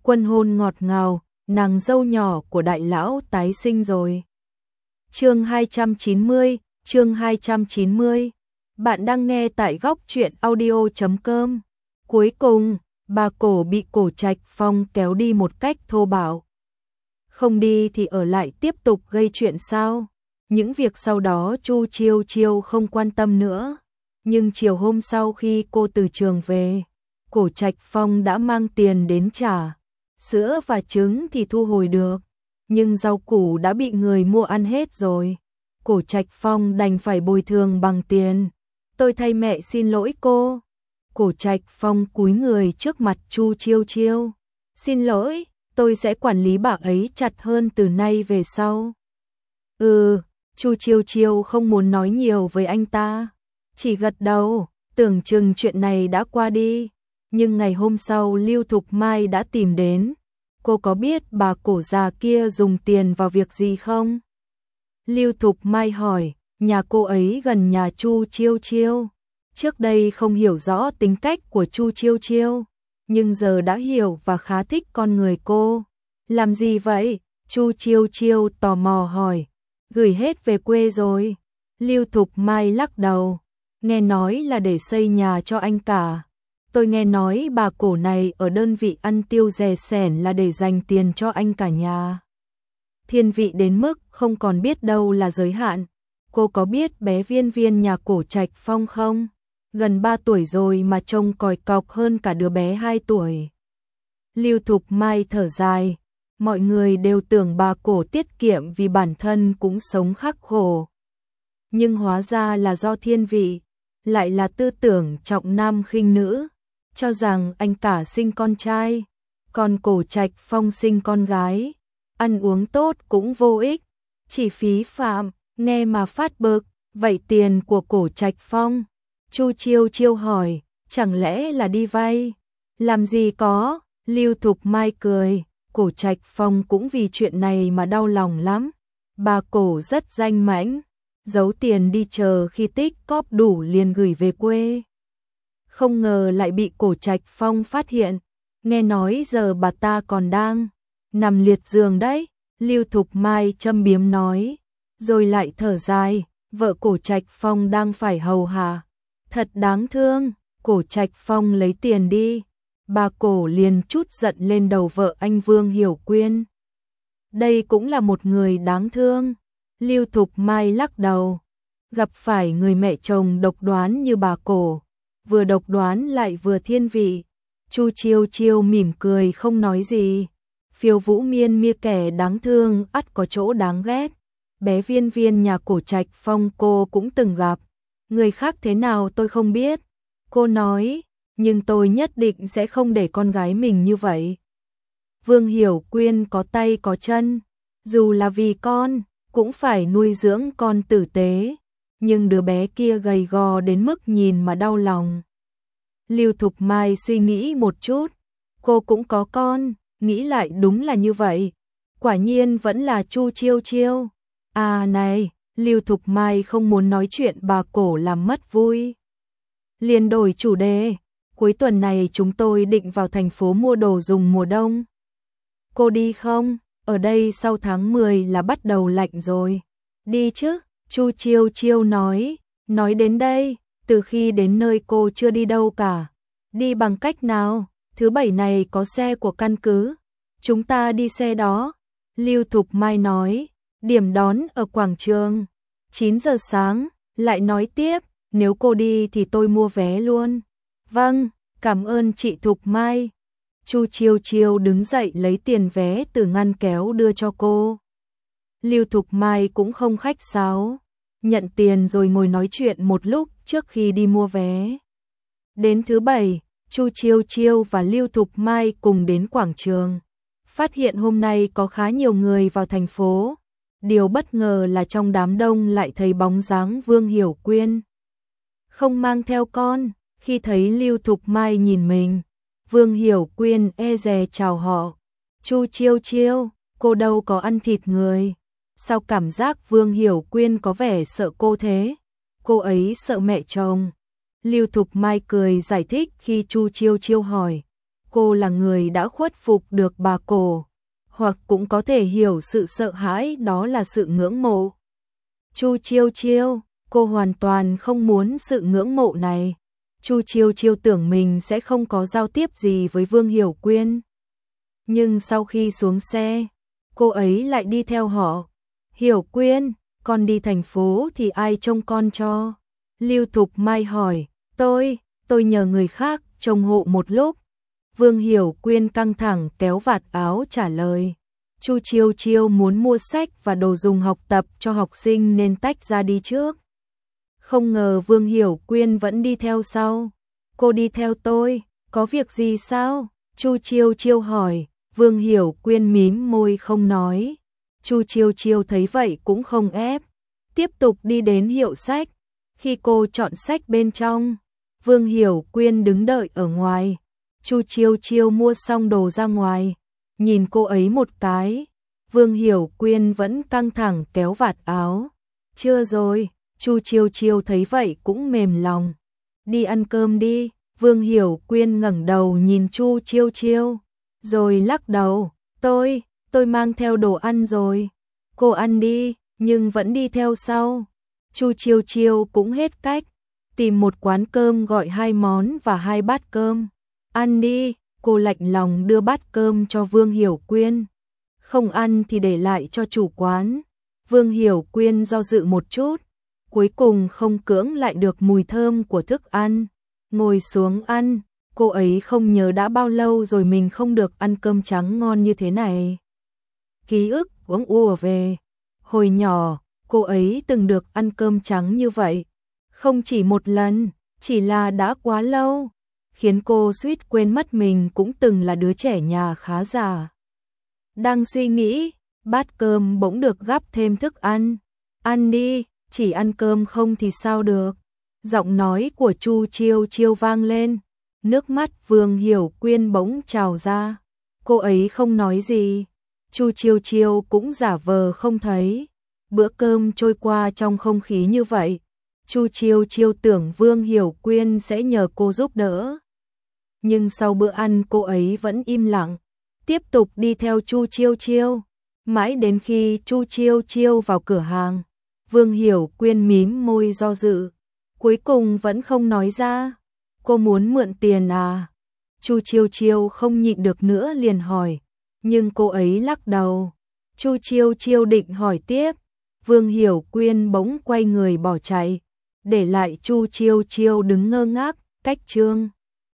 Quân hôn ngọt ngào, nàng dâu nhỏ của đại lão tái sinh rồi. Chương 290, chương 290. Bạn đang nghe tại góc truyện audio.com. Cuối cùng, bà Cổ bị Cổ Trạch Phong kéo đi một cách thô bạo. Không đi thì ở lại tiếp tục gây chuyện sao? Những việc sau đó Chu Chiêu Chiêu không quan tâm nữa. Nhưng chiều hôm sau khi cô từ trường về, Cổ Trạch Phong đã mang tiền đến trả. Sữa và trứng thì thu hồi được, nhưng rau củ đã bị người mua ăn hết rồi. Cổ Trạch Phong đành phải bồi thường bằng tiền. Tôi thay mẹ xin lỗi cô. Cổ Trạch Phong cúi người trước mặt Chu Chiêu Chiêu. Xin lỗi, tôi sẽ quản lý bà ấy chặt hơn từ nay về sau. Chu Chiêu Chiêu không muốn nói nhiều với anh ta, chỉ gật đầu, tưởng chừng chuyện này đã qua đi. Nhưng ngày hôm sau Lưu Thục Mai đã tìm đến. Cô có biết bà Cổ già kia dùng tiền vào việc gì không? Lưu Thục Mai hỏi, nhà cô ấy gần nhà Chu Chiêu Chiêu. Trước đây không hiểu rõ tính cách của Chu Chiêu Chiêu, nhưng giờ đã hiểu và khá thích con người cô. Làm gì vậy? Chu Chiêu Chiêu tò mò hỏi. Gửi hết về quê rồi. Lưu Thục Mai lắc đầu. Nghe nói là để xây nhà cho anh cả. Tôi nghe nói bà Cổ này ở đơn vị ăn tiêu rẻ sẻn là để dành tiền cho anh cả nhà. Thiên vị đến mức không còn biết đâu là giới hạn. Cô có biết bé Viên Viên nhà Cổ Trạch Phong không? Gần 3 tuổi rồi mà trông còi cọc hơn cả đứa bé 2 tuổi. Lưu Thục Mai thở dài. Mọi người đều tưởng bà Cổ tiết kiệm vì bản thân cũng sống khắc khổ. Nhưng hóa ra là do thiên vị, lại là tư tưởng trọng nam khinh nữ, cho rằng anh cả sinh con trai, còn Cổ Trạch Phong sinh con gái. Ăn uống tốt cũng vô ích, chỉ phí phạm, nghe mà phát bực. Vậy tiền của Cổ Trạch Phong? Chu Chiêu Chiêu hỏi, chẳng lẽ là đi vay? Làm gì có, Lưu Thục Mai cười. Cổ Trạch Phong cũng vì chuyện này mà đau lòng lắm. Bà Cổ rất danh mãnh, giấu tiền đi chờ khi tích cóp đủ liền gửi về quê. Không ngờ lại bị Cổ Trạch Phong phát hiện. Nghe nói giờ bà ta còn đang nằm liệt giường đấy. Lưu Thục Mai châm biếm nói, rồi lại thở dài. Vợ Cổ Trạch Phong đang phải hầu hạ, thật đáng thương. Cổ Trạch Phong lấy tiền đi. Bà Cổ liền trút giận lên đầu vợ anh Vương Hiểu Quyên. Đây cũng là một người đáng thương. Lưu Thục Mai lắc đầu. Gặp phải người mẹ chồng độc đoán như bà Cổ, vừa độc đoán lại vừa thiên vị. Chu Chiêu Chiêu mỉm cười không nói gì. Phiêu Vũ Miên Mia kẻ đáng thương ắt có chỗ đáng ghét. Bé Viên Viên nhà Cổ Trạch Phong cô cũng từng gặp. Người khác thế nào tôi không biết. Cô nói, nhưng tôi nhất định sẽ không để con gái mình như vậy. Vương Hiểu Quyên có tay có chân, dù là vì con, cũng phải nuôi dưỡng con tử tế. Nhưng đứa bé kia gầy gò đến mức nhìn mà đau lòng. Lưu Thục Mai suy nghĩ một chút, cô cũng có con, nghĩ lại đúng là như vậy. Quả nhiên vẫn là Chu Chiêu Chiêu. À này, Lưu Thục Mai không muốn nói chuyện bà Cổ làm mất vui. Liền đổi chủ đề. Cuối tuần này chúng tôi định vào thành phố mua đồ dùng mùa đông. Cô đi không? Ở đây sau tháng 10 là bắt đầu lạnh rồi. Đi chứ? Chu Chiêu Chiêu nói. Nói đến đây, từ khi đến nơi cô chưa đi đâu cả. Đi bằng cách nào? Thứ Bảy này có xe của căn cứ. Chúng ta đi xe đó. Lưu Thục Mai nói. Điểm đón ở quảng trường. 9 giờ sáng. Lại nói tiếp, nếu cô đi thì tôi mua vé luôn. Vâng, cảm ơn chị Thục Mai. Chu Chiêu Chiêu đứng dậy lấy tiền vé từ ngăn kéo đưa cho cô. Lưu Thục Mai cũng không khách sáo, nhận tiền rồi ngồi nói chuyện một lúc trước khi đi mua vé. Đến thứ Bảy, Chu Chiêu Chiêu và Lưu Thục Mai cùng đến quảng trường. Phát hiện hôm nay có khá nhiều người vào thành phố. Điều bất ngờ là trong đám đông lại thấy bóng dáng Vương Hiểu Quyên. Không mang theo con. Khi thấy Lưu Thục Mai nhìn mình, Vương Hiểu Quyên e dè chào họ. Chu Chiêu Chiêu, cô đâu có ăn thịt người. Sao cảm giác Vương Hiểu Quyên có vẻ sợ cô thế? Cô ấy sợ mẹ chồng. Lưu Thục Mai cười giải thích khi Chu Chiêu Chiêu hỏi. cô là người đã khuất phục được bà cổ, hoặc cũng có thể hiểu sự sợ hãi đó là sự ngưỡng mộ. Chu Chiêu Chiêu, cô hoàn toàn không muốn sự ngưỡng mộ này. Chu Chiêu Chiêu tưởng mình sẽ không có giao tiếp gì với Vương Hiểu Quyên. Nhưng sau khi xuống xe, cô ấy lại đi theo họ. Hiểu Quyên, con đi thành phố thì ai trông con cho? Lưu Thục Mai hỏi, tôi nhờ người khác trông hộ một lúc. Vương Hiểu Quyên căng thẳng kéo vạt áo trả lời. Chu Chiêu Chiêu muốn mua sách và đồ dùng học tập cho học sinh nên tách ra đi trước. Không ngờ Vương Hiểu Quyên vẫn đi theo sau. Cô đi theo tôi, có việc gì sao? Chu Chiêu Chiêu hỏi. Vương Hiểu Quyên mím môi không nói. Chu Chiêu Chiêu thấy vậy cũng không ép, tiếp tục đi đến hiệu sách. Khi cô chọn sách bên trong, Vương Hiểu Quyên đứng đợi ở ngoài. Chu Chiêu Chiêu mua xong đồ ra ngoài, nhìn cô ấy một cái. Vương Hiểu Quyên vẫn căng thẳng kéo vạt áo. Chưa rồi, Chu Chiêu Chiêu thấy vậy cũng mềm lòng. Đi ăn cơm đi. Vương Hiểu Quyên ngẩng đầu nhìn Chu Chiêu Chiêu, rồi lắc đầu. Tôi mang theo đồ ăn rồi. Cô ăn đi, nhưng vẫn đi theo sau. Chu Chiêu Chiêu cũng hết cách, tìm một quán cơm gọi 2 món và 2 bát cơm. Ăn đi, cô lạnh lòng đưa bát cơm cho Vương Hiểu Quyên. Không ăn thì để lại cho chủ quán. Vương Hiểu Quyên do dự một chút, cuối cùng không cưỡng lại được mùi thơm của thức ăn. Ngồi xuống ăn, cô ấy không nhớ đã bao lâu rồi mình không được ăn cơm trắng ngon như thế này. Ký ức uống ùa về. Hồi nhỏ, cô ấy từng được ăn cơm trắng như vậy. Không chỉ một lần, chỉ là đã quá lâu, khiến cô suýt quên mất mình cũng từng là đứa trẻ nhà khá giả. Đang suy nghĩ, bát cơm bỗng được gắp thêm thức ăn. Ăn đi, chỉ ăn cơm không thì sao được. Giọng nói của Chu Chiêu Chiêu vang lên, nước mắt Vương Hiểu Quyên bỗng trào ra. Cô ấy không nói gì, Chu Chiêu Chiêu cũng giả vờ không thấy. Bữa cơm trôi qua trong không khí như vậy. Chu Chiêu Chiêu tưởng Vương Hiểu Quyên sẽ nhờ cô giúp đỡ. Nhưng sau bữa ăn cô ấy vẫn im lặng, tiếp tục đi theo Chu Chiêu Chiêu. Mãi đến khi Chu Chiêu Chiêu vào cửa hàng, Vương Hiểu Quyên mím môi do dự, cuối cùng vẫn không nói ra. Cô muốn mượn tiền à? Chu Chiêu Chiêu không nhịn được nữa liền hỏi, nhưng cô ấy lắc đầu. Chu Chiêu Chiêu định hỏi tiếp, Vương Hiểu Quyên bỗng quay người bỏ chạy, để lại Chu Chiêu Chiêu đứng ngơ ngác. Cách chương